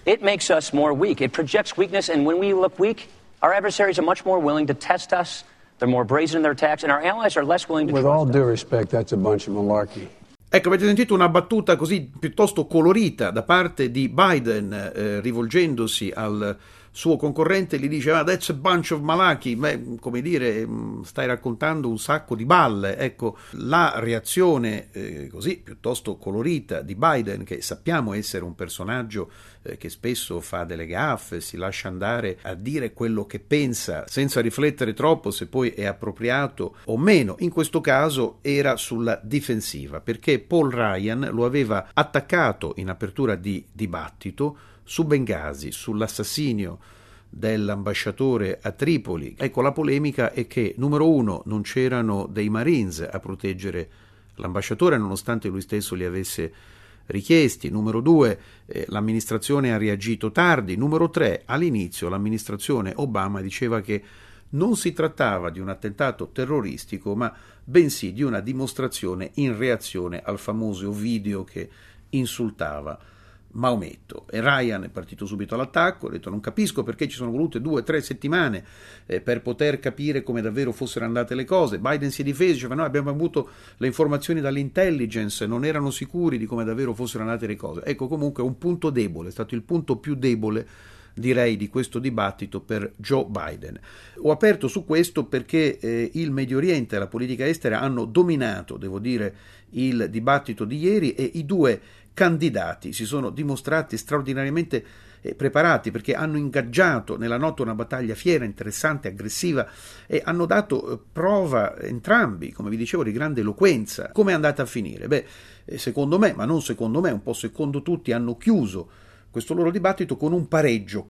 it makes us more weak. It projects weakness, and when we look weak, our adversaries are much more willing to test us. They're more brazen in their attacks, and our allies are less willing to trust us. With all due respect, that's a bunch of malarkey. Ecco, avete sentito una battuta così piuttosto colorita da parte di Biden, rivolgendosi al suo concorrente, gli dice that's a bunch of malarkey, come dire, stai raccontando un sacco di balle. Ecco, la reazione così piuttosto colorita di Biden, che sappiamo essere un personaggio che spesso fa delle gaffe, si lascia andare a dire quello che pensa senza riflettere troppo se poi è appropriato o meno. In questo caso era sulla difensiva, perché Paul Ryan lo aveva attaccato in apertura di dibattito su Bengasi, sull'assassinio dell'ambasciatore a Tripoli. Ecco, la polemica è che, numero uno, non c'erano dei Marines a proteggere l'ambasciatore, nonostante lui stesso li avesse richiesti. Numero due, l'amministrazione ha reagito tardi. Numero tre, all'inizio l'amministrazione Obama diceva che non si trattava di un attentato terroristico, ma bensì di una dimostrazione in reazione al famoso video che insultava Maometto. E Ryan è partito subito all'attacco, ha detto non capisco perché ci sono volute 2 o 3 settimane per poter capire come davvero fossero andate le cose. Biden si è difeso, diceva noi abbiamo avuto le informazioni dall'intelligence, non erano sicuri di come davvero fossero andate le cose. Ecco, comunque un punto debole, è stato il punto più debole, direi, di questo dibattito per Joe Biden. Ho aperto su questo perché il Medio Oriente e la politica estera hanno dominato, devo dire, il dibattito di ieri, e i due candidati si sono dimostrati straordinariamente preparati, perché hanno ingaggiato nella notte una battaglia fiera, interessante, aggressiva, e hanno dato prova entrambi, come vi dicevo, di grande eloquenza. Come è andata a finire? Secondo me, ma non secondo me, un po' secondo tutti, hanno chiuso questo loro dibattito con un pareggio